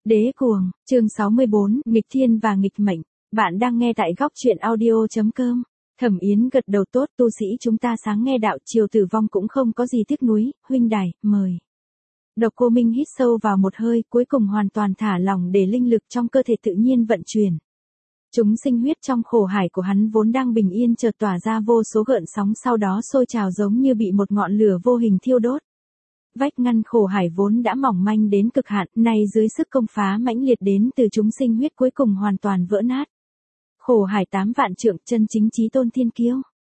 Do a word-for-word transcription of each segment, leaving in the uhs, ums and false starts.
Đế cuồng, chương sáu mươi bốn, nghịch thiên và nghịch mệnh. Bạn đang nghe tại góc truyện audio chấm com. Thẩm Yến gật đầu tốt, tu sĩ chúng ta sáng nghe đạo, chiều tử vong cũng không có gì tiếc nuối, huynh đài, mời. Độc Cô Minh hít sâu vào một hơi, cuối cùng hoàn toàn thả lỏng để linh lực trong cơ thể tự nhiên vận chuyển. Chúng sinh huyết trong khổ hải của hắn vốn đang bình yên chợt tỏa ra vô số gợn sóng, sau đó sôi trào giống như bị một ngọn lửa vô hình thiêu đốt. Vách ngăn khổ hải vốn đã mỏng manh đến cực hạn, nay dưới sức công phá mãnh liệt đến từ chúng sinh huyết cuối cùng hoàn toàn vỡ nát. Khổ hải tám vạn trượng, chân chính chí tôn thiên kiêu.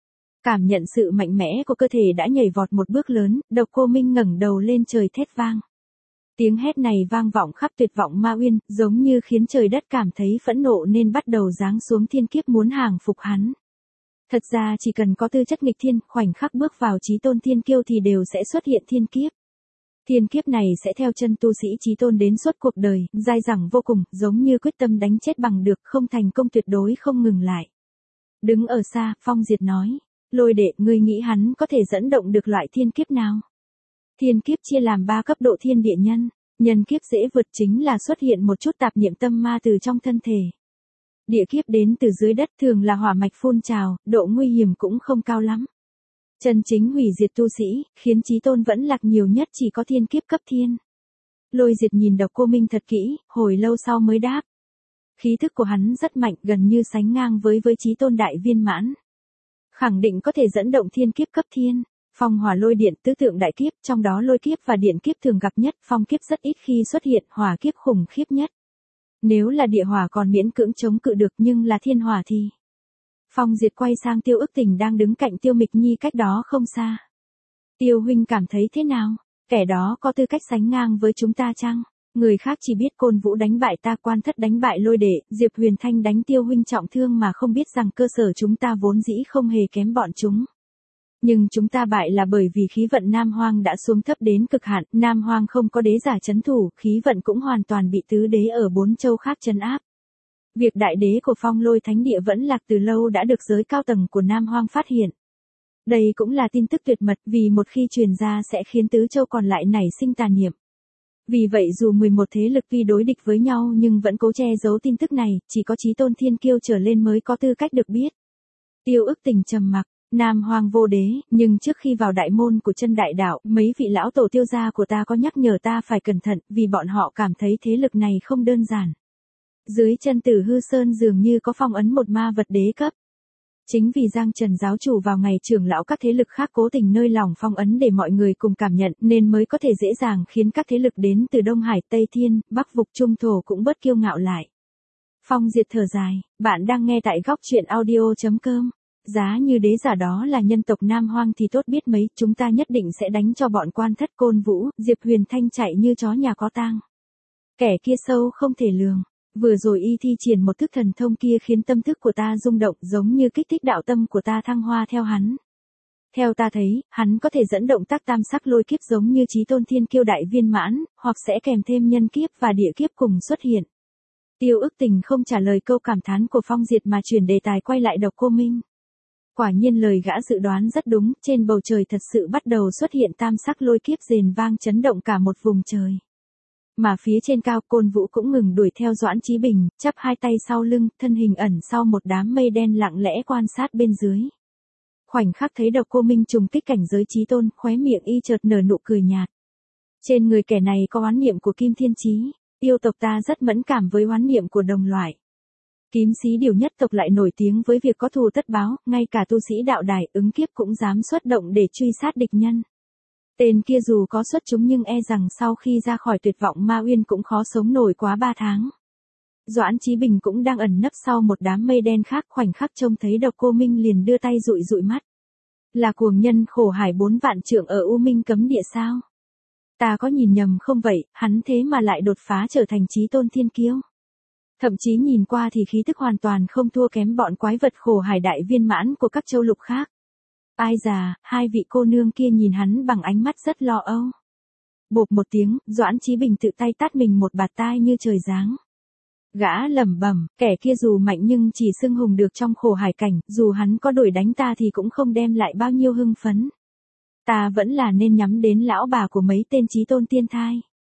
Cảm nhận sự mạnh mẽ của cơ thể đã nhảy vọt một bước lớn, Độc Cô Minh ngẩng đầu lên trời thét vang. Tiếng hét này vang vọng khắp tuyệt vọng ma uyên, giống như khiến trời đất cảm thấy phẫn nộ nên bắt đầu giáng xuống thiên kiếp muốn hàng phục hắn. Thật ra chỉ cần có tư chất nghịch thiên, khoảnh khắc bước vào chí tôn thiên kiêu thì đều sẽ xuất hiện thiên kiếp. Thiên kiếp này sẽ theo chân tu sĩ chí tôn đến suốt cuộc đời, dai dẳng vô cùng, giống như quyết tâm đánh chết bằng được, không thành công tuyệt đối không ngừng lại. Đứng ở xa, Phong Diệt nói, Lôi đệ, ngươi nghĩ hắn có thể dẫn động được loại thiên kiếp nào? Thiên kiếp chia làm ba cấp độ: thiên địa nhân. Nhân kiếp dễ vượt, chính là xuất hiện một chút tạp niệm tâm ma từ trong thân thể. Địa kiếp đến từ dưới đất, thường là hỏa mạch phun trào, độ nguy hiểm cũng không cao lắm. Chân chính hủy diệt tu sĩ, khiến chí tôn vẫn lạc nhiều nhất chỉ có thiên kiếp cấp thiên. Lôi Diệt nhìn Độc Cô Minh thật kỹ, hồi lâu sau mới đáp. Khí thức của hắn rất mạnh, gần như sánh ngang với với chí tôn đại viên mãn. Khẳng định có thể dẫn động thiên kiếp cấp thiên. Phong hỏa lôi điện tứ tượng đại kiếp, trong đó lôi kiếp và điện kiếp thường gặp nhất, phong kiếp rất ít khi xuất hiện, hỏa kiếp khủng khiếp nhất. Nếu là địa hỏa còn miễn cưỡng chống cự được, nhưng là thiên hỏa thì... Phong Diệt quay sang Tiêu Ức Tình đang đứng cạnh Tiêu Mịch Nhi cách đó không xa. Tiêu huynh cảm thấy thế nào? Kẻ đó có tư cách sánh ngang với chúng ta chăng? Người khác chỉ biết Côn Vũ đánh bại ta, Quan Thất đánh bại Lôi Đệ, Diệp Huyền Thanh đánh Tiêu huynh trọng thương mà không biết rằng cơ sở chúng ta vốn dĩ không hề kém bọn chúng. Nhưng chúng ta bại là bởi vì khí vận Nam Hoang đã xuống thấp đến cực hạn, Nam Hoang không có đế giả trấn thủ, khí vận cũng hoàn toàn bị tứ đế ở bốn châu khác trấn áp. Việc đại đế của Phong Lôi Thánh Địa vẫn lạc từ lâu đã được giới cao tầng của Nam Hoang phát hiện. Đây cũng là tin tức tuyệt mật, vì một khi truyền ra sẽ khiến tứ châu còn lại nảy sinh tà niệm. Vì vậy dù mười một thế lực tuy đối địch với nhau nhưng vẫn cố che giấu tin tức này, chỉ có chí tôn thiên kiêu trở lên mới có tư cách được biết. Tiêu Ức Tình trầm mặc. Nam Hoang vô đế, nhưng trước khi vào đại môn của chân đại đạo, mấy vị lão tổ Tiêu gia của ta có nhắc nhở ta phải cẩn thận, vì bọn họ cảm thấy thế lực này không đơn giản. Dưới chân Tử Hư Sơn dường như có phong ấn một ma vật đế cấp. Chính vì Giang Trần giáo chủ vào ngày trưởng lão các thế lực khác cố tình nơi lòng phong ấn để mọi người cùng cảm nhận, nên mới có thể dễ dàng khiến các thế lực đến từ Đông Hải, Tây Thiên, Bắc Vực, Trung Thổ cũng bớt kiêu ngạo lại. Phong Diệt thở dài, bạn đang nghe tại góc truyện audio chấm com. Giá như đế giả đó là nhân tộc Nam Hoang thì tốt biết mấy, chúng ta nhất định sẽ đánh cho bọn Quan Thất, Côn Vũ, Diệp Huyền Thanh chạy như chó nhà có tang. Kẻ kia sâu không thể lường. Vừa rồi y thi triển một thức thần thông kia khiến tâm thức của ta rung động, giống như kích thích đạo tâm của ta thăng hoa theo hắn. Theo ta thấy, hắn có thể dẫn động tác tam sắc lôi kiếp giống như chí tôn thiên kiêu đại viên mãn, hoặc sẽ kèm thêm nhân kiếp và địa kiếp cùng xuất hiện. Tiêu Ức Tình không trả lời câu cảm thán của Phong Diệt mà chuyển đề tài quay lại Độc Cô Minh. Quả nhiên lời gã dự đoán rất đúng, trên bầu trời thật sự bắt đầu xuất hiện tam sắc lôi kiếp rền vang chấn động cả một vùng trời. Mà phía trên cao, Côn Vũ cũng ngừng đuổi theo Doãn Chí Bình, chắp hai tay sau lưng, thân hình ẩn sau một đám mây đen lặng lẽ quan sát bên dưới. Khoảnh khắc thấy Độc Cô Minh trùng kích cảnh giới chí tôn, khóe miệng y chợt nở nụ cười nhạt. Trên người kẻ này có oán niệm của Kim Thiên Chí, yêu tộc ta rất mẫn cảm với oán niệm của đồng loại. Kim Sĩ Điều nhất tộc lại nổi tiếng với việc có thù tất báo, ngay cả tu sĩ đạo đài ứng kiếp cũng dám xuất động để truy sát địch nhân. Tên kia dù có xuất chúng nhưng e rằng sau khi ra khỏi tuyệt vọng ma uyên cũng khó sống nổi quá ba tháng. Doãn Chí Bình cũng đang ẩn nấp sau một đám mây đen khác, khoảnh khắc trông thấy Độc Cô Minh liền đưa tay dụi dụi mắt. Là cuồng nhân khổ hải bốn vạn trượng ở U Minh cấm địa sao? Ta có nhìn nhầm không vậy, hắn thế mà lại đột phá trở thành chí tôn thiên kiêu. Thậm chí nhìn qua thì khí tức hoàn toàn không thua kém bọn quái vật khổ hải đại viên mãn của các châu lục khác. Ai già, hai vị cô nương kia nhìn hắn bằng ánh mắt rất lo âu. Bộp một tiếng, Doãn Chí Bình tự tay tát mình một bạt tai như trời giáng. Gã lẩm bẩm, kẻ kia dù mạnh nhưng chỉ xưng hùng được trong khổ hải cảnh, dù hắn có đuổi đánh ta thì cũng không đem lại bao nhiêu hưng phấn. Ta vẫn là nên nhắm đến lão bà của mấy tên chí tôn tiên thai.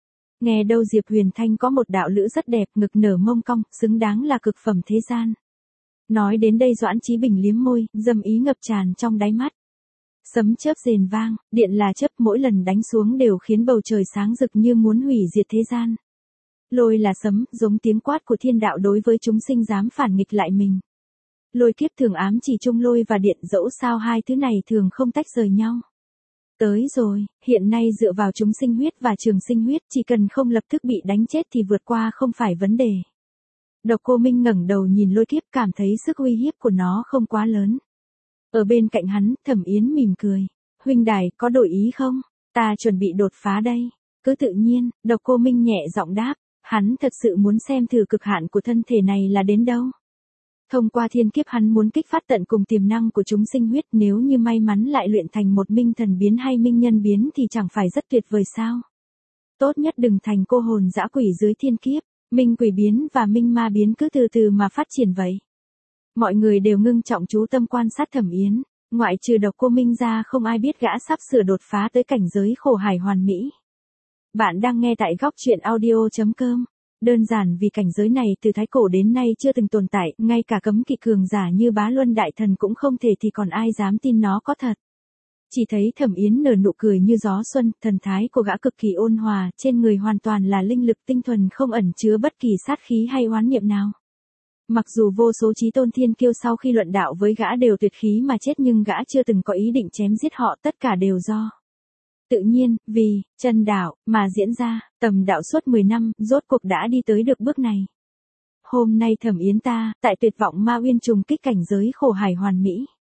Nghe đâu Diệp Huyền Thanh có một đạo lữ rất đẹp, ngực nở mông cong, xứng đáng là cực phẩm thế gian. Nói đến đây Doãn Chí Bình liếm môi, dâm ý ngập tràn trong đáy mắt. Sấm chớp rền vang, điện là chớp, mỗi lần đánh xuống đều khiến bầu trời sáng rực như muốn hủy diệt thế gian. Lôi là sấm, giống tiếng quát của thiên đạo đối với chúng sinh dám phản nghịch lại mình. Lôi kiếp thường ám chỉ chung lôi và điện, dẫu sao hai thứ này thường không tách rời nhau. Tới rồi, hiện nay dựa vào chúng sinh huyết và trường sinh huyết, chỉ cần không lập tức bị đánh chết thì vượt qua không phải vấn đề. Độc Cô Minh ngẩng đầu nhìn lôi kiếp, cảm thấy sức uy hiếp của nó không quá lớn. Ở bên cạnh hắn, Thẩm Yến mỉm cười. Huynh đài, có đổi ý không? Ta chuẩn bị đột phá đây. Cứ tự nhiên, Độc Cô Minh nhẹ giọng đáp. Hắn thật sự muốn xem thử cực hạn của thân thể này là đến đâu. Thông qua thiên kiếp hắn muốn kích phát tận cùng tiềm năng của chúng sinh huyết, nếu như may mắn lại luyện thành một minh thần biến hay minh nhân biến thì chẳng phải rất tuyệt vời sao? Tốt nhất đừng thành cô hồn dã quỷ dưới thiên kiếp, minh quỷ biến và minh ma biến cứ từ từ mà phát triển vậy. Mọi người đều ngưng trọng chú tâm quan sát Thẩm Yến, ngoại trừ Độc Cô Minh ra không ai biết gã sắp sửa đột phá tới cảnh giới khổ hải hoàn mỹ. Bạn đang nghe tại góc truyện audio chấm com. Đơn giản vì cảnh giới này từ thái cổ đến nay chưa từng tồn tại, ngay cả cấm kỵ cường giả như Bá Luân Đại Thần cũng không thể thì còn ai dám tin nó có thật. Chỉ thấy Thẩm Yến nở nụ cười như gió xuân, thần thái của gã cực kỳ ôn hòa, trên người hoàn toàn là linh lực tinh thuần không ẩn chứa bất kỳ sát khí hay oán niệm nào. Mặc dù vô số chí tôn thiên kiêu sau khi luận đạo với gã đều tuyệt khí mà chết, nhưng gã chưa từng có ý định chém giết họ, tất cả đều do tự nhiên, vì chân đạo mà diễn ra. Tầm đạo suốt mười năm, rốt cuộc đã đi tới được bước này. Hôm nay Thẩm Yến ta, tại tuyệt vọng ma uyên trùng kích cảnh giới khổ hải hoàn mỹ.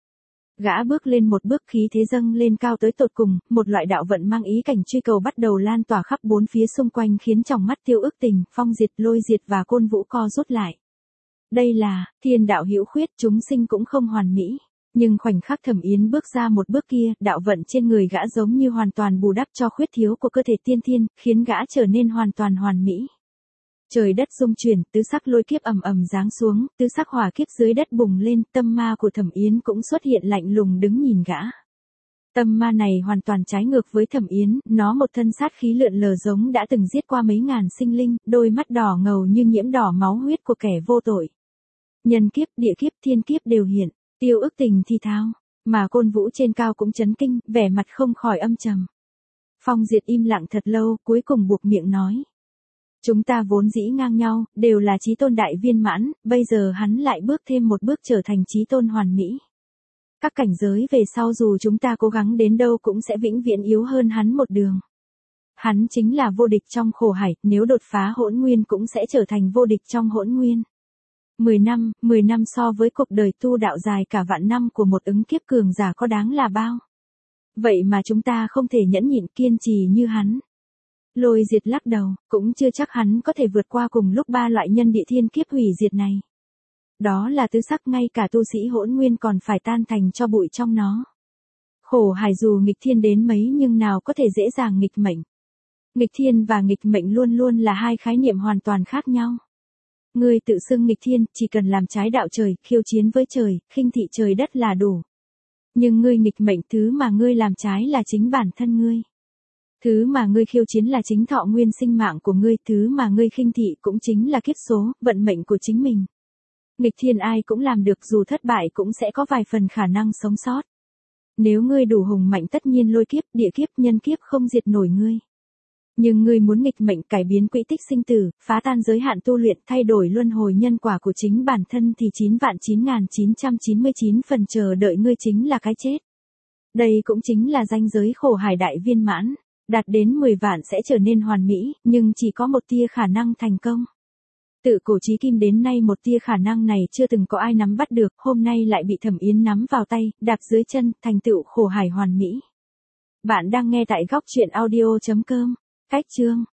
Gã bước lên một bước, khí thế dâng lên cao tới tột cùng, một loại đạo vận mang ý cảnh truy cầu bắt đầu lan tỏa khắp bốn phía xung quanh, khiến trong mắt Tiêu Ức Tình, Phong Diệt, Lôi Diệt và Côn Vũ co rút lại. Đây là thiên đạo hữu khuyết, chúng sinh cũng không hoàn mỹ. Nhưng khoảnh khắc Thẩm Yến bước ra một bước kia, đạo vận trên người gã giống như hoàn toàn bù đắp cho khuyết thiếu của cơ thể tiên thiên, khiến gã trở nên hoàn toàn hoàn mỹ. Trời đất rung chuyển, tứ sắc lôi kiếp ầm ầm giáng xuống, tứ sắc hỏa kiếp dưới đất bùng lên, tâm ma của Thẩm Yến cũng xuất hiện lạnh lùng đứng nhìn gã. Tâm ma này hoàn toàn trái ngược với Thẩm Yến, nó một thân sát khí lượn lờ giống đã từng giết qua mấy ngàn sinh linh, đôi mắt đỏ ngầu như nhiễm đỏ máu huyết của kẻ vô tội. Nhân kiếp, địa kiếp, thiên kiếp đều hiện. Tiêu Ức Tình thì thào, mà Côn Vũ trên cao cũng chấn kinh, vẻ mặt không khỏi âm trầm. Phong Diệt im lặng thật lâu, cuối cùng buộc miệng nói. Chúng ta vốn dĩ ngang nhau, đều là chí tôn đại viên mãn, bây giờ hắn lại bước thêm một bước trở thành chí tôn hoàn mỹ. Các cảnh giới về sau dù chúng ta cố gắng đến đâu cũng sẽ vĩnh viễn yếu hơn hắn một đường. Hắn chính là vô địch trong khổ hải, nếu đột phá hỗn nguyên cũng sẽ trở thành vô địch trong hỗn nguyên. Mười năm, mười năm so với cuộc đời tu đạo dài cả vạn năm của một ứng kiếp cường giả có đáng là bao. Vậy mà chúng ta không thể nhẫn nhịn kiên trì như hắn. Lôi Diệt lắc đầu, cũng chưa chắc hắn có thể vượt qua cùng lúc ba loại nhân địa thiên kiếp hủy diệt này. Đó là tứ sắc, ngay cả tu sĩ hỗn nguyên còn phải tan thành cho bụi trong nó. Khổ hải dù nghịch thiên đến mấy nhưng nào có thể dễ dàng nghịch mệnh. Nghịch thiên và nghịch mệnh luôn luôn là hai khái niệm hoàn toàn khác nhau. Ngươi tự xưng nghịch thiên, chỉ cần làm trái đạo trời, khiêu chiến với trời, khinh thị trời đất là đủ. Nhưng ngươi nghịch mệnh, thứ mà ngươi làm trái là chính bản thân ngươi. Thứ mà ngươi khiêu chiến là chính thọ nguyên sinh mạng của ngươi, thứ mà ngươi khinh thị cũng chính là kiếp số, vận mệnh của chính mình. Nghịch thiên ai cũng làm được, dù thất bại cũng sẽ có vài phần khả năng sống sót. Nếu ngươi đủ hùng mạnh tất nhiên lôi kiếp, địa kiếp, nhân kiếp không diệt nổi ngươi. Nhưng ngươi muốn nghịch mệnh, cải biến quỹ tích sinh tử, phá tan giới hạn tu luyện, thay đổi luân hồi nhân quả của chính bản thân thì chín vạn chín nghìn chín trăm chín mươi chín phần chờ đợi ngươi chính là cái chết. Đây cũng chính là ranh giới khổ hải đại viên mãn, đạt đến mười vạn sẽ trở nên hoàn mỹ, nhưng chỉ có một tia khả năng thành công. Tự cổ chí kim đến nay một tia khả năng này chưa từng có ai nắm bắt được, hôm nay lại bị Thẩm Yến nắm vào tay, đạp dưới chân, thành tựu khổ hải hoàn mỹ. Bạn đang nghe tại góc truyện audio chấm com. Cách chương